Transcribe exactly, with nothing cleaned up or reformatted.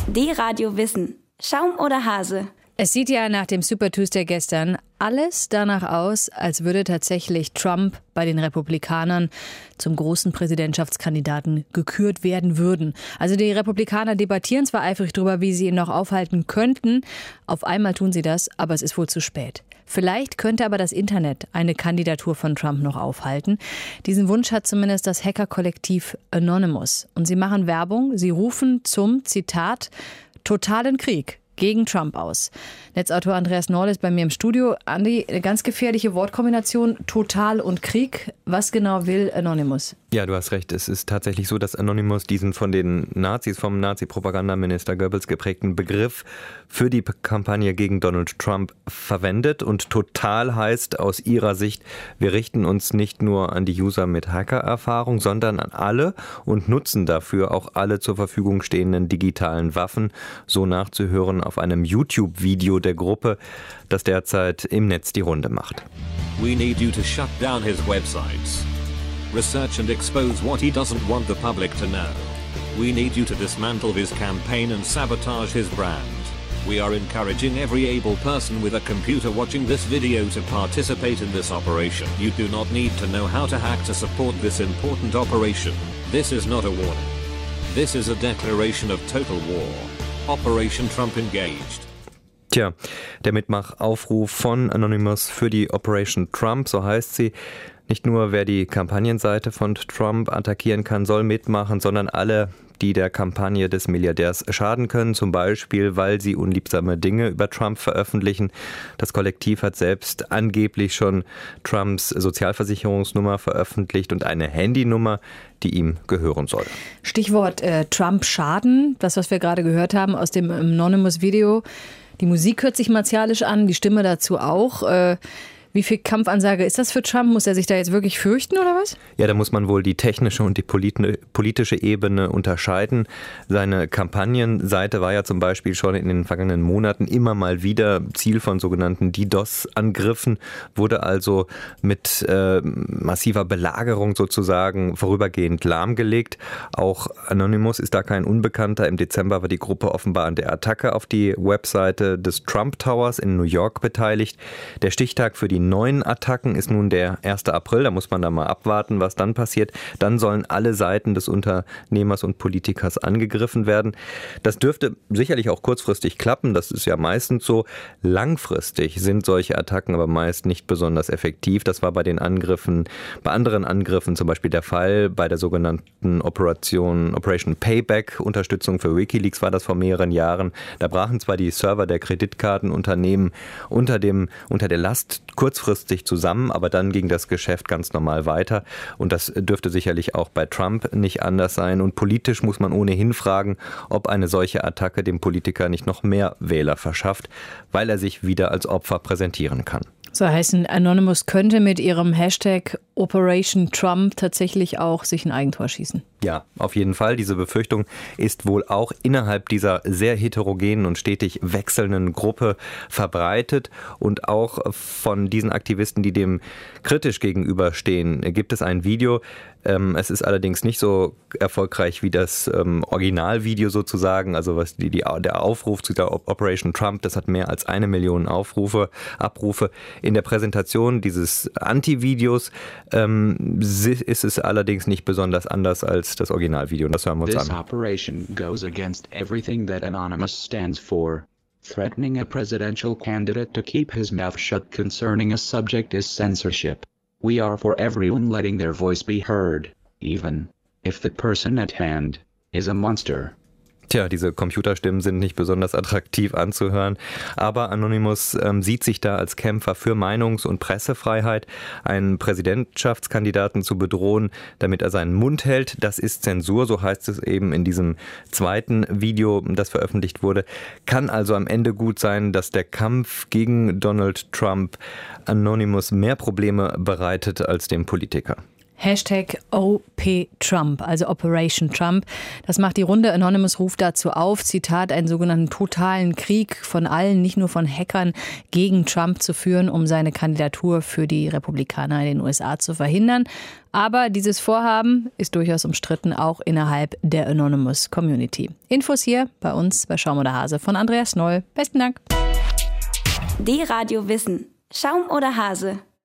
D-Radio Wissen. Schaum oder Hase? Es sieht ja nach dem Super Tuesday gestern alles danach aus, als würde tatsächlich Trump bei den Republikanern zum großen Präsidentschaftskandidaten gekürt werden würden. Also die Republikaner debattieren zwar eifrig darüber, wie sie ihn noch aufhalten könnten. Auf einmal tun sie das, aber es ist wohl zu spät. Vielleicht könnte aber das Internet eine Kandidatur von Trump noch aufhalten. Diesen Wunsch hat zumindest das Hackerkollektiv Anonymous. Und sie machen Werbung, sie rufen zum, Zitat, totalen Krieg gegen Trump aus. Netzautor Andreas Norl ist bei mir im Studio. Andi, eine ganz gefährliche Wortkombination, Total und Krieg. Was genau will Anonymous? Ja, du hast recht. Es ist tatsächlich so, dass Anonymous diesen von den Nazis, vom Nazi-Propagandaminister Goebbels geprägten Begriff für die Kampagne gegen Donald Trump verwendet. Und total heißt aus ihrer Sicht, wir richten uns nicht nur an die User mit Hacker-Erfahrung, sondern an alle und nutzen dafür auch alle zur Verfügung stehenden digitalen Waffen, so nachzuhören auf einem YouTube-Video der Gruppe, das derzeit im Netz die Runde macht. We need you to shut down his websites. Research and expose what he doesn't want the public to know. We need you to dismantle his campaign and sabotage his brand. We are encouraging every able person with a computer watching this video to participate in this operation. You do not need to know how to hack to support this important operation. This is not a warning. This is a declaration of total war. Operation Trump engaged. Tja, der Mitmachaufruf von Anonymous für die Operation Trump, so heißt sie. Nicht nur wer die Kampagnenseite von Trump attackieren kann, soll mitmachen, sondern alle, die der Kampagne des Milliardärs schaden können, zum Beispiel, weil sie unliebsame Dinge über Trump veröffentlichen. Das Kollektiv hat selbst angeblich schon Trumps Sozialversicherungsnummer veröffentlicht und eine Handynummer, die ihm gehören soll. Stichwort äh, Trump schaden, das, was wir gerade gehört haben aus dem Anonymous-Video. Die Musik hört sich martialisch an, die Stimme dazu auch. Äh, Wie viel Kampfansage ist das für Trump? Muss er sich da jetzt wirklich fürchten oder was? Ja, da muss man wohl die technische und die politische Ebene unterscheiden. Seine Kampagnenseite war ja zum Beispiel schon in den vergangenen Monaten immer mal wieder Ziel von sogenannten DDoS-Angriffen, wurde also mit äh, massiver Belagerung sozusagen vorübergehend lahmgelegt. Auch Anonymous ist da kein Unbekannter. Im Dezember war die Gruppe offenbar an der Attacke auf die Webseite des Trump Towers in New York beteiligt. Der Stichtag für die neuen Attacken ist nun der erste April, da muss man da mal abwarten, was dann passiert. Dann sollen alle Seiten des Unternehmers und Politikers angegriffen werden. Das dürfte sicherlich auch kurzfristig klappen, das ist ja meistens so. Langfristig sind solche Attacken aber meist nicht besonders effektiv. Das war bei den Angriffen, bei anderen Angriffen zum Beispiel der Fall, bei der sogenannten Operation, Operation Payback, Unterstützung für WikiLeaks war das vor mehreren Jahren. Da brachen zwar die Server der Kreditkartenunternehmen unter dem, unter der Last kurz kurzfristig zusammen, aber dann ging das Geschäft ganz normal weiter und das dürfte sicherlich auch bei Trump nicht anders sein und politisch muss man ohnehin fragen, ob eine solche Attacke dem Politiker nicht noch mehr Wähler verschafft, weil er sich wieder als Opfer präsentieren kann. So heißen, Anonymous könnte mit ihrem Hashtag Operation Trump tatsächlich auch sich ein Eigentor schießen. Ja, auf jeden Fall. Diese Befürchtung ist wohl auch innerhalb dieser sehr heterogenen und stetig wechselnden Gruppe verbreitet. Und auch von diesen Aktivisten, die dem kritisch gegenüberstehen, gibt es ein Video. Es ist allerdings nicht so erfolgreich wie das Originalvideo sozusagen. Also was die, die, der Aufruf zu der Operation Trump, das hat mehr als eine Million Aufrufe, Abrufe. In der Präsentation dieses Anti-Videos ähm, ist es allerdings nicht besonders anders als das Originalvideo. Und das hören wir uns This an. operation goes against everything that Anonymous stands for. Threatening a presidential candidate to keep his mouth shut concerning a subject is censorship. We are for everyone letting their voice be heard, even if the person at hand is a monster. Tja, diese Computerstimmen sind nicht besonders attraktiv anzuhören, aber Anonymous ähm, sieht sich da als Kämpfer für Meinungs- und Pressefreiheit. Einen Präsidentschaftskandidaten zu bedrohen, damit er seinen Mund hält, das ist Zensur, so heißt es eben in diesem zweiten Video, das veröffentlicht wurde. Kann also am Ende gut sein, dass der Kampf gegen Donald Trump Anonymous mehr Probleme bereitet als dem Politiker. Hashtag O P Trump, also Operation Trump. Das macht die Runde. Anonymous ruft dazu auf, Zitat, einen sogenannten totalen Krieg von allen, nicht nur von Hackern, gegen Trump zu führen, um seine Kandidatur für die Republikaner in den U S A zu verhindern. Aber dieses Vorhaben ist durchaus umstritten, auch innerhalb der Anonymous Community. Infos hier bei uns bei Schaum oder Hase von Andreas Noll. Besten Dank. Die Radio Wissen. Schaum oder Hase?